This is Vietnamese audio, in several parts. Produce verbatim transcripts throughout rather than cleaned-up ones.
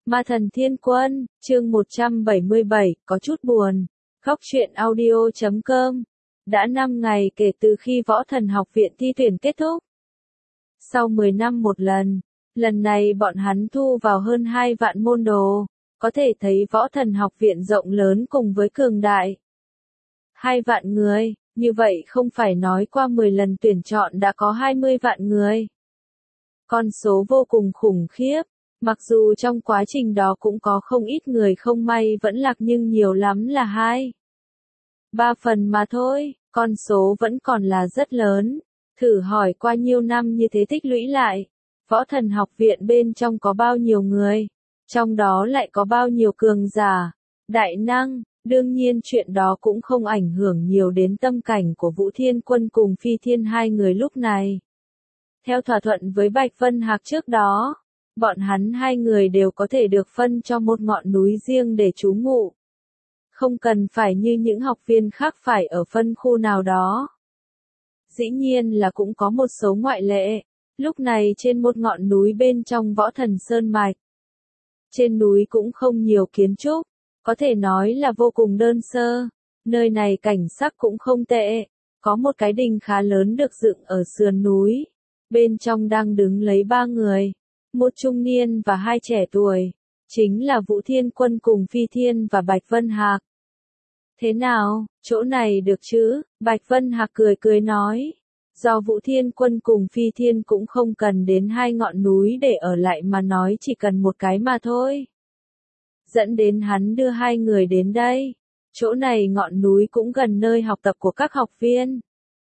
Ma Thần Thiên Quân, chương một trăm bảy mươi bảy, có chút buồn. Góc truyện audio chấm com. Đã năm ngày kể từ khi Võ Thần Học Viện thi tuyển kết thúc. Sau mười năm một lần, lần này bọn hắn thu vào hơn hai vạn môn đồ, có thể thấy Võ Thần Học Viện rộng lớn cùng với cường đại. Hai vạn người, như vậy không phải nói qua mười lần tuyển chọn đã có hai mươi vạn người. Con số vô cùng khủng khiếp. Mặc dù trong quá trình đó cũng có không ít người không may vẫn lạc nhưng nhiều lắm là hai, ba phần mà thôi, con số vẫn còn là rất lớn. Thử hỏi qua nhiêu năm như thế tích lũy lại, Võ Thần Học Viện bên trong có bao nhiêu người, trong đó lại có bao nhiêu cường giả, đại năng. Đương nhiên chuyện đó cũng không ảnh hưởng nhiều đến tâm cảnh của Vũ Thiên Quân cùng Phi Thiên hai người lúc này. Theo thỏa thuận với Bạch Vân Hạc trước đó, bọn hắn hai người đều có thể được phân cho một ngọn núi riêng để trú ngụ. Không cần phải như những học viên khác phải ở phân khu nào đó. Dĩ nhiên là cũng có một số ngoại lệ, lúc này trên một ngọn núi bên trong Võ Thần Sơn Mạch. Trên núi cũng không nhiều kiến trúc, có thể nói là vô cùng đơn sơ, nơi này cảnh sắc cũng không tệ, có một cái đình khá lớn được dựng ở sườn núi, bên trong đang đứng lấy ba người. Một trung niên và hai trẻ tuổi, chính là Vũ Thiên Quân cùng Phi Thiên và Bạch Vân Hạc. Thế nào, chỗ này được chứ? Bạch Vân Hạc cười cười nói. Do Vũ Thiên Quân cùng Phi Thiên cũng không cần đến hai ngọn núi để ở lại mà nói chỉ cần một cái mà thôi. Dẫn đến hắn đưa hai người đến đây. Chỗ này ngọn núi cũng gần nơi học tập của các học viên.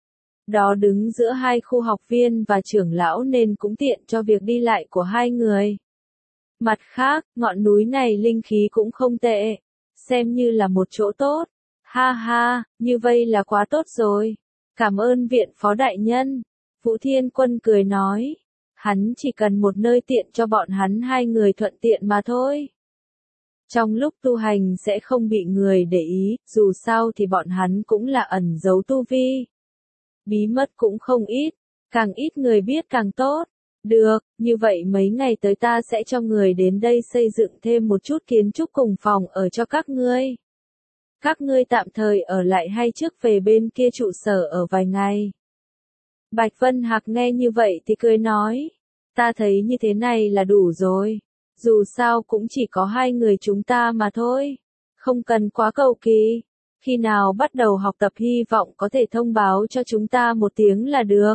Đó đứng giữa hai khu học viên và trưởng lão nên cũng tiện cho việc đi lại của hai người. Mặt khác, ngọn núi này linh khí cũng không tệ, xem như là một chỗ tốt. Ha ha, như vậy là quá tốt rồi. Cảm ơn viện phó đại nhân. Vũ Thiên Quân cười nói. Hắn chỉ cần một nơi tiện cho bọn hắn hai người thuận tiện mà thôi. Trong lúc tu hành sẽ không bị người để ý, dù sao thì bọn hắn cũng là ẩn giấu tu vi. Bí mật cũng không ít, càng ít người biết càng tốt. Được, như vậy mấy ngày tới ta sẽ cho người đến đây xây dựng thêm một chút kiến trúc cùng phòng ở cho các ngươi. Các ngươi tạm thời ở lại hay trước về bên kia trụ sở ở vài ngày. Bạch Vân Hạc nghe như vậy thì cười nói, ta thấy như thế này là đủ rồi, dù sao cũng chỉ có hai người chúng ta mà thôi, không cần quá cầu kỳ. Khi nào bắt đầu học tập hy vọng có thể thông báo cho chúng ta một tiếng là được.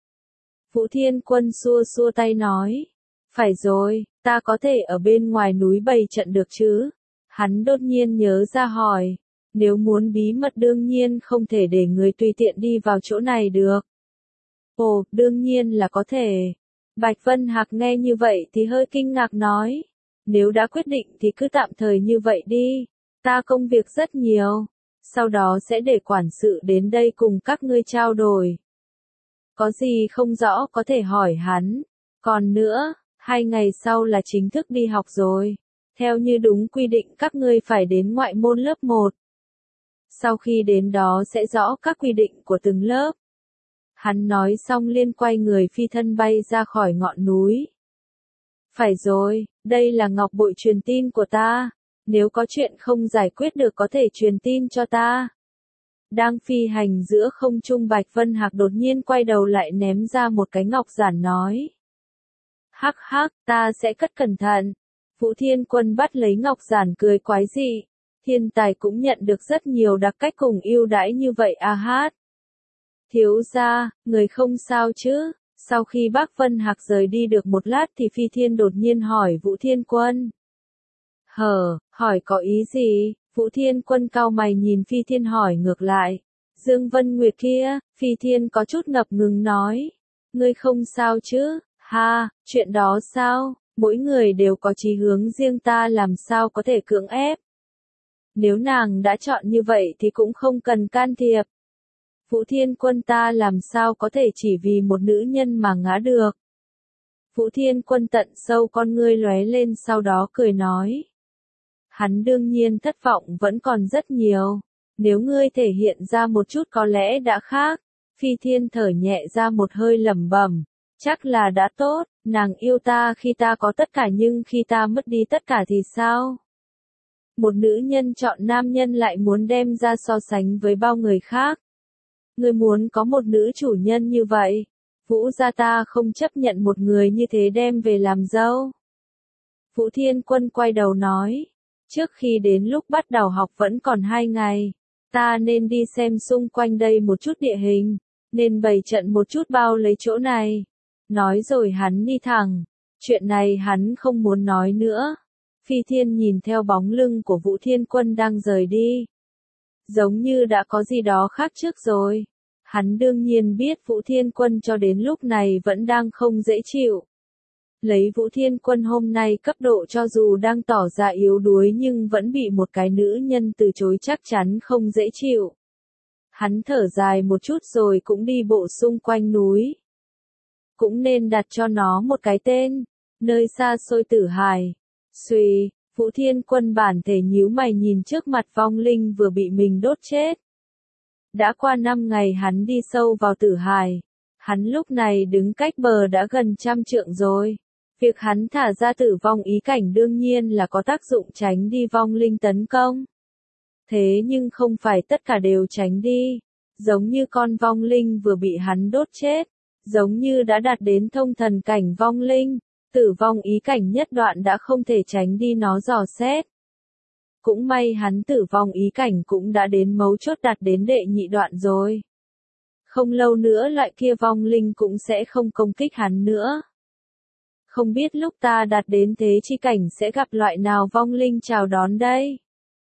Vũ Thiên Quân xua xua tay nói. Phải rồi, ta có thể ở bên ngoài núi bày trận được chứ? Hắn đột nhiên nhớ ra hỏi. Nếu muốn bí mật đương nhiên không thể để người tùy tiện đi vào chỗ này được. Ồ, đương nhiên là có thể. Bạch Vân Hạc nghe như vậy thì hơi kinh ngạc nói. Nếu đã quyết định thì cứ tạm thời như vậy đi. Ta công việc rất nhiều. Sau đó sẽ để quản sự đến đây cùng các ngươi trao đổi. Có gì không rõ có thể hỏi hắn. Còn nữa, hai ngày sau là chính thức đi học rồi. Theo như đúng quy định các ngươi phải đến ngoại môn lớp một. Sau khi đến đó sẽ rõ các quy định của từng lớp. Hắn nói xong liền quay người phi thân bay ra khỏi ngọn núi. Phải rồi, đây là ngọc bội truyền tin của ta. Nếu có chuyện không giải quyết được có thể truyền tin cho ta. Đang phi hành giữa không trung Bạch Vân Hạc đột nhiên quay đầu lại ném ra một cái ngọc giản nói. Hắc hắc, ta sẽ cất cẩn thận. Vũ Thiên Quân bắt lấy ngọc giản cười quái dị. Thiên tài cũng nhận được rất nhiều đặc cách cùng ưu đãi như vậy à hát. Thiếu gia, người không sao chứ? Sau khi bác Vân Hạc rời đi được một lát thì Phi Thiên đột nhiên hỏi Vũ Thiên Quân. Hờ, hỏi có ý gì? Vũ Thiên Quân cau mày nhìn Phi Thiên hỏi ngược lại. Dương Vân Nguyệt kia, Phi Thiên có chút ngập ngừng nói. Ngươi không sao chứ? Ha, chuyện đó sao? Mỗi người đều có chí hướng riêng ta làm sao có thể cưỡng ép. Nếu nàng đã chọn như vậy thì cũng không cần can thiệp. Vũ Thiên Quân ta làm sao có thể chỉ vì một nữ nhân mà ngã được. Vũ Thiên Quân tận sâu con ngươi lóe lên sau đó cười nói. Hắn đương nhiên thất vọng vẫn còn rất nhiều. Nếu ngươi thể hiện ra một chút có lẽ đã khác. Phi Thiên thở nhẹ ra một hơi lẩm bẩm. Chắc là đã tốt, nàng yêu ta khi ta có tất cả nhưng khi ta mất đi tất cả thì sao? Một nữ nhân chọn nam nhân lại muốn đem ra so sánh với bao người khác. Ngươi muốn có một nữ chủ nhân như vậy. Vũ gia ta không chấp nhận một người như thế đem về làm dâu. Vũ Thiên Quân quay đầu nói. Trước khi đến lúc bắt đầu học vẫn còn hai ngày. Ta nên đi xem xung quanh đây một chút địa hình. Nên bày trận một chút bao lấy chỗ này. Nói rồi hắn đi thẳng. Chuyện này hắn không muốn nói nữa. Phi Thiên nhìn theo bóng lưng của Vũ Thiên Quân đang rời đi. Giống như đã có gì đó khác trước rồi. Hắn đương nhiên biết Vũ Thiên Quân cho đến lúc này vẫn đang không dễ chịu. Lấy Vũ Thiên Quân hôm nay cấp độ cho dù đang tỏ ra yếu đuối nhưng vẫn bị một cái nữ nhân từ chối chắc chắn không dễ chịu. Hắn thở dài một chút rồi cũng đi bộ xung quanh núi. Cũng nên đặt cho nó một cái tên. Nơi xa xôi Tử Hải. Xuy, Vũ Thiên Quân bản thể nhíu mày nhìn trước mặt vong linh vừa bị mình đốt chết. Đã qua năm ngày hắn đi sâu vào Tử Hải. Hắn lúc này đứng cách bờ đã gần trăm trượng rồi. Việc hắn thả ra tử vong ý cảnh đương nhiên là có tác dụng tránh đi vong linh tấn công. Thế nhưng không phải tất cả đều tránh đi. Giống như con vong linh vừa bị hắn đốt chết. Giống như đã đạt đến thông thần cảnh vong linh. Tử vong ý cảnh nhất đoạn đã không thể tránh đi nó dò xét. Cũng may hắn tử vong ý cảnh cũng đã đến mấu chốt đạt đến đệ nhị đoạn rồi. Không lâu nữa loại kia vong linh cũng sẽ không công kích hắn nữa. Không biết lúc ta đạt đến thế chi cảnh sẽ gặp loại nào vong linh chào đón đây?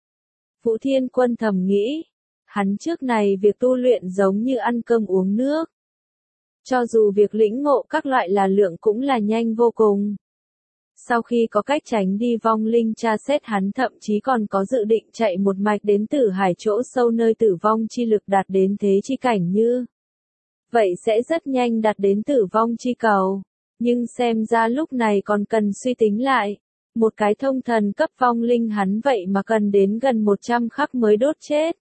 Vũ Thiên Quân thầm nghĩ. Hắn trước này việc tu luyện giống như ăn cơm uống nước. Cho dù việc lĩnh ngộ các loại là lượng cũng là nhanh vô cùng. Sau khi có cách tránh đi vong linh tra xét hắn thậm chí còn có dự định chạy một mạch đến Tử Hải chỗ sâu nơi tử vong chi lực đạt đến thế chi cảnh như. Vậy sẽ rất nhanh đạt đến tử vong chi cầu. Nhưng xem ra lúc này còn cần suy tính lại. Một cái thông thần cấp vong linh hắn vậy mà cần đến gần một trăm khắc mới đốt chết.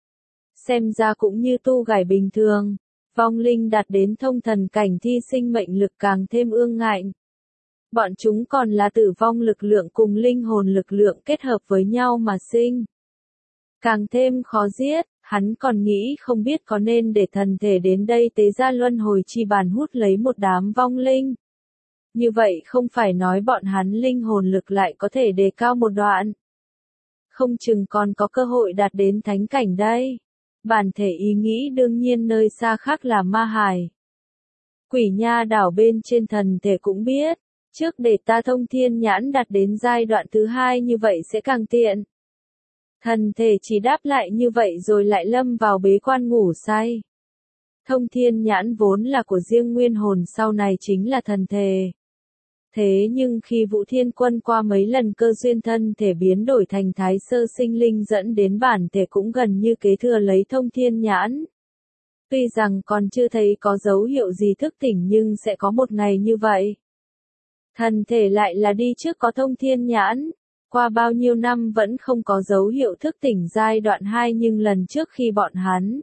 Xem ra cũng như tu gải bình thường. Vong linh đạt đến thông thần cảnh thi sinh mệnh lực càng thêm ương ngạnh. Bọn chúng còn là tử vong lực lượng cùng linh hồn lực lượng kết hợp với nhau mà sinh. Càng thêm khó giết, hắn còn nghĩ không biết có nên để thần thể đến đây tế ra luân hồi chi bàn hút lấy một đám vong linh. Như vậy không phải nói bọn hắn linh hồn lực lại có thể đề cao một đoạn. Không chừng còn có cơ hội đạt đến thánh cảnh đây. Bản thể ý nghĩ đương nhiên nơi xa khác là Ma Hải. Quỷ Nha đảo bên trên thần thể cũng biết. Trước để ta thông thiên nhãn đạt đến giai đoạn thứ hai như vậy sẽ càng tiện. Thần thể chỉ đáp lại như vậy rồi lại lâm vào bế quan ngủ say. Thông thiên nhãn vốn là của riêng nguyên hồn sau này chính là thần thể. Thế nhưng khi Vũ Thiên Quân qua mấy lần cơ duyên thân thể biến đổi thành thái sơ sinh linh dẫn đến bản thể cũng gần như kế thừa lấy thông thiên nhãn. Tuy rằng còn chưa thấy có dấu hiệu gì thức tỉnh nhưng sẽ có một ngày như vậy. Thần thể lại là đi trước có thông thiên nhãn. Qua bao nhiêu năm vẫn không có dấu hiệu thức tỉnh giai đoạn hai nhưng lần trước khi bọn hắn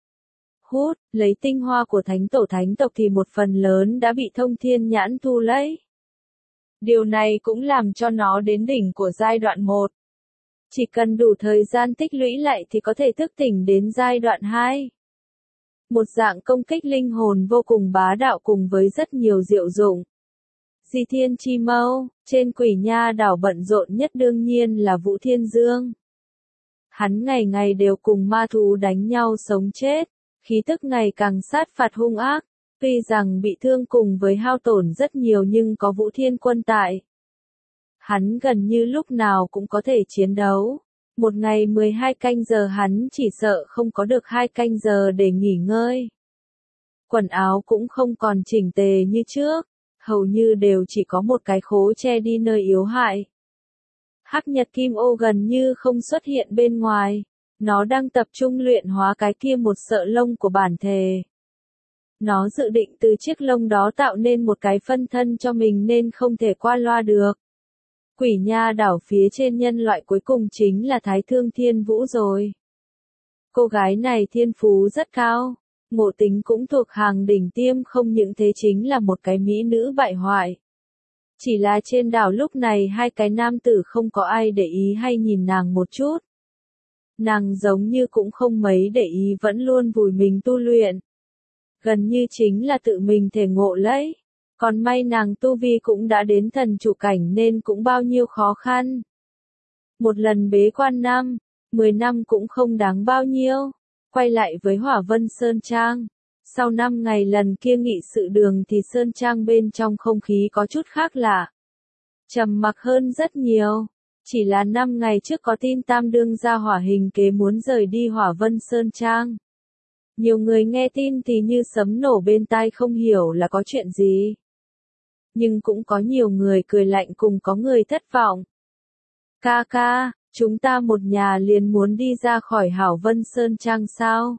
hút, lấy tinh hoa của thánh tổ thánh tộc thì một phần lớn đã bị thông thiên nhãn thu lấy. Điều này cũng làm cho nó đến đỉnh của giai đoạn một. Chỉ cần đủ thời gian tích lũy lại thì có thể thức tỉnh đến giai đoạn hai. Một dạng công kích linh hồn vô cùng bá đạo cùng với rất nhiều diệu dụng. Di Thiên Chi Mâu, trên Quỷ Nha đảo bận rộn nhất đương nhiên là Vũ Thiên Dương. Hắn ngày ngày đều cùng ma thú đánh nhau sống chết, khí tức ngày càng sát phạt hung ác, tuy rằng bị thương cùng với hao tổn rất nhiều nhưng có Vũ Thiên Quân tại. Hắn gần như lúc nào cũng có thể chiến đấu. Một ngày mười hai canh giờ hắn chỉ sợ không có được hai canh giờ để nghỉ ngơi. Quần áo cũng không còn chỉnh tề như trước. Hầu như đều chỉ có một cái khố che đi nơi yếu hại. Hắc Nhật Kim Ô gần như không xuất hiện bên ngoài. Nó đang tập trung luyện hóa cái kia một sợi lông của bản thể. Nó dự định từ chiếc lông đó tạo nên một cái phân thân cho mình nên không thể qua loa được. Quỷ Nha đảo phía trên nhân loại cuối cùng chính là Thái Thương Thiên Vũ rồi. Cô gái này thiên phú rất cao. Ngộ Tính cũng thuộc hàng đỉnh tiêm, không những thế chính là một cái mỹ nữ bại hoại. Chỉ là trên đảo lúc này hai cái nam tử không có ai để ý hay nhìn nàng một chút. Nàng giống như cũng không mấy để ý, vẫn luôn vùi mình tu luyện. Gần như chính là tự mình thể ngộ lấy. Còn may nàng tu vi cũng đã đến thần chủ cảnh nên cũng bao nhiêu khó khăn. Một lần bế quan năm, mười năm cũng không đáng bao nhiêu. Quay lại với Hỏa Vân Sơn Trang. Sau năm ngày lần kia nghị sự đường thì Sơn Trang bên trong không khí có chút khác lạ. Trầm mặc hơn rất nhiều. Chỉ là năm ngày trước có tin Tam đương gia Hỏa Hình Kế muốn rời đi Hỏa Vân Sơn Trang. Nhiều người nghe tin thì như sấm nổ bên tai, không hiểu là có chuyện gì. Nhưng cũng có nhiều người cười lạnh, cùng có người thất vọng. Ca ca, chúng ta một nhà liền muốn đi ra khỏi Hỏa Vân Sơn Trang sao?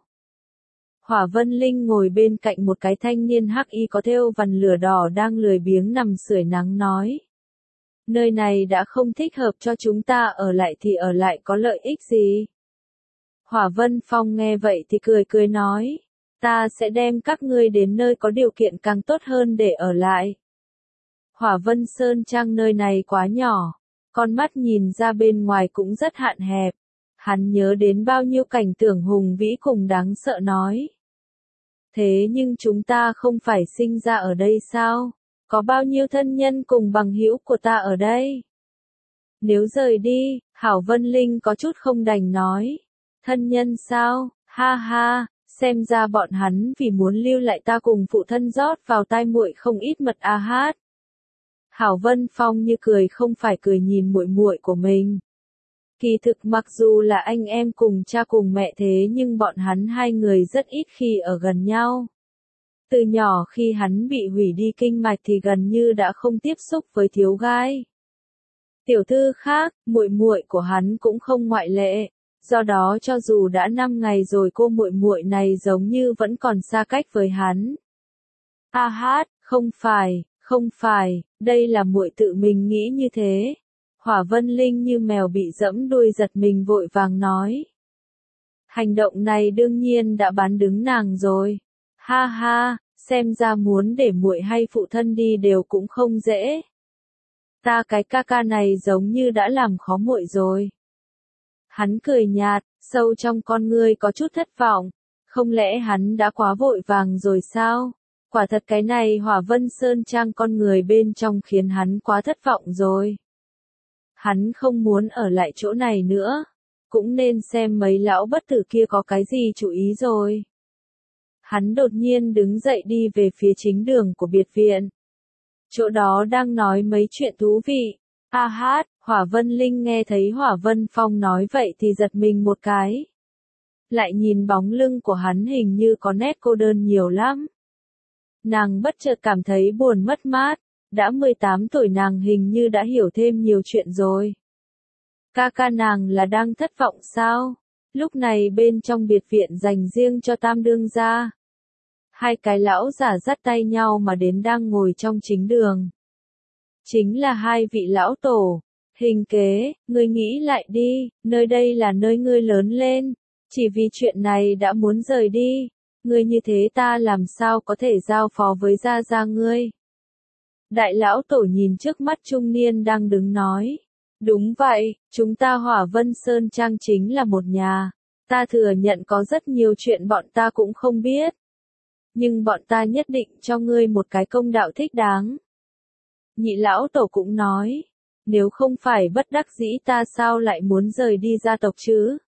Hỏa Vân Linh ngồi bên cạnh một cái thanh niên hắc y có thêu vằn lửa đỏ đang lười biếng nằm sưởi nắng nói. Nơi này đã không thích hợp cho chúng ta ở lại thì ở lại có lợi ích gì? Hỏa Vân Phong nghe vậy thì cười cười nói. Ta sẽ đem các ngươi đến nơi có điều kiện càng tốt hơn để ở lại. Hỏa Vân Sơn Trang nơi này quá nhỏ. Con mắt nhìn ra bên ngoài cũng rất hạn hẹp. Hắn nhớ đến bao nhiêu cảnh tượng hùng vĩ cùng đáng sợ nói. Thế nhưng chúng ta không phải sinh ra ở đây sao? Có bao nhiêu thân nhân cùng bằng hữu của ta ở đây? Nếu rời đi, Hảo Vân Linh có chút không đành nói. Thân nhân sao? Ha ha, xem ra bọn hắn vì muốn lưu lại ta cùng phụ thân rót vào tai muội không ít mật a hát. Hảo Vân Phong như cười không phải cười nhìn muội muội của mình. Kỳ thực mặc dù là anh em cùng cha cùng mẹ thế nhưng bọn hắn hai người rất ít khi ở gần nhau. Từ nhỏ khi hắn bị hủy đi kinh mạch thì gần như đã không tiếp xúc với thiếu gai. Tiểu thư khác, muội muội của hắn cũng không ngoại lệ. Do đó cho dù đã năm ngày rồi cô muội muội này giống như vẫn còn xa cách với hắn. A hát, không phải, không phải, đây là muội tự mình nghĩ như thế. Hỏa Vân Linh như mèo bị dẫm đuôi giật mình vội vàng nói. Hành động này đương nhiên đã bán đứng nàng rồi. Ha ha, xem ra muốn để muội hay phụ thân đi đều cũng không dễ. Ta cái ca ca này giống như đã làm khó muội rồi. Hắn cười nhạt, sâu trong con ngươi có chút thất vọng. Không lẽ hắn đã quá vội vàng rồi sao? Quả thật cái này Hỏa Vân Sơn Trang con người bên trong khiến hắn quá thất vọng rồi. Hắn không muốn ở lại chỗ này nữa. Cũng nên xem mấy lão bất tử kia có cái gì chú ý rồi. Hắn đột nhiên đứng dậy đi về phía chính đường của biệt viện. Chỗ đó đang nói mấy chuyện thú vị. A hát, Hỏa Vân Linh nghe thấy Hỏa Vân Phong nói vậy thì giật mình một cái. Lại nhìn bóng lưng của hắn hình như có nét cô đơn nhiều lắm. Nàng bất chợt cảm thấy buồn mất mát. Đã mười tám tuổi nàng hình như đã hiểu thêm nhiều chuyện rồi. Ca ca nàng là đang thất vọng sao? Lúc này bên trong biệt viện dành riêng cho Tam đương gia. Hai cái lão giả dắt tay nhau mà đến đang ngồi trong chính đường. Chính là hai vị lão tổ. Hình Kế, ngươi nghĩ lại đi, nơi đây là nơi ngươi lớn lên. Chỉ vì chuyện này đã muốn rời đi. Ngươi như thế ta làm sao có thể giao phó với gia gia ngươi? Đại lão tổ nhìn trước mắt trung niên đang đứng nói. Đúng vậy, chúng ta Hỏa Vân Sơn Trang chính là một nhà. Ta thừa nhận có rất nhiều chuyện bọn ta cũng không biết. Nhưng bọn ta nhất định cho ngươi một cái công đạo thích đáng. Nhị lão tổ cũng nói. Nếu không phải bất đắc dĩ ta sao lại muốn rời đi gia tộc chứ?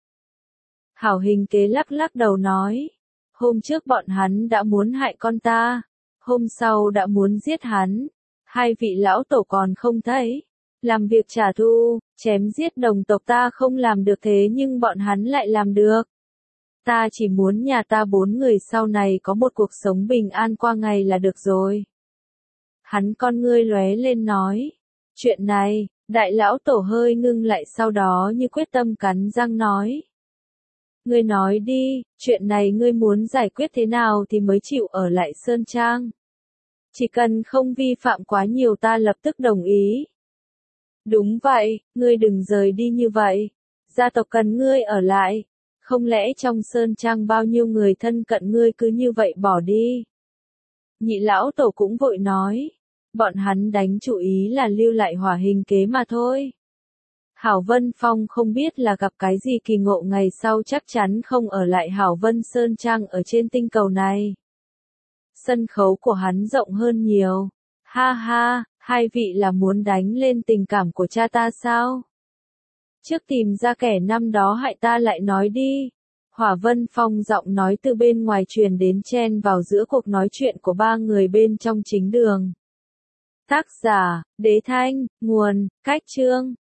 Hảo Hình Kế lắc lắc đầu nói. Hôm trước bọn hắn đã muốn hại con ta. Hôm sau đã muốn giết hắn. Hai vị lão tổ còn không thấy. Làm việc trả thù, chém giết đồng tộc ta không làm được thế nhưng bọn hắn lại làm được. Ta chỉ muốn nhà ta bốn người sau này có một cuộc sống bình an qua ngày là được rồi. Hắn con ngươi lóe lên nói. Chuyện này, đại lão tổ hơi ngưng lại sau đó như quyết tâm cắn răng nói. Ngươi nói đi, chuyện này ngươi muốn giải quyết thế nào thì mới chịu ở lại Sơn Trang. Chỉ cần không vi phạm quá nhiều ta lập tức đồng ý. Đúng vậy, ngươi đừng rời đi như vậy. Gia tộc cần ngươi ở lại. Không lẽ trong sơn trang bao nhiêu người thân cận ngươi cứ như vậy bỏ đi? Nhị lão tổ cũng vội nói. Bọn hắn đánh chủ ý là lưu lại hỏa hình kế mà thôi. Hảo Vân Phong không biết là gặp cái gì kỳ ngộ ngày sau chắc chắn không ở lại Hảo Vân Sơn Trang ở trên tinh cầu này. Sân khấu của hắn rộng hơn nhiều. Ha ha, hai vị là muốn đánh lên tình cảm của cha ta sao? Trước tìm ra kẻ năm đó hại ta lại nói đi. Hỏa Vân Phong giọng nói từ bên ngoài truyền đến chen vào giữa cuộc nói chuyện của ba người bên trong chính đường. Tác giả, Đế Thanh, nguồn, Cách Chương.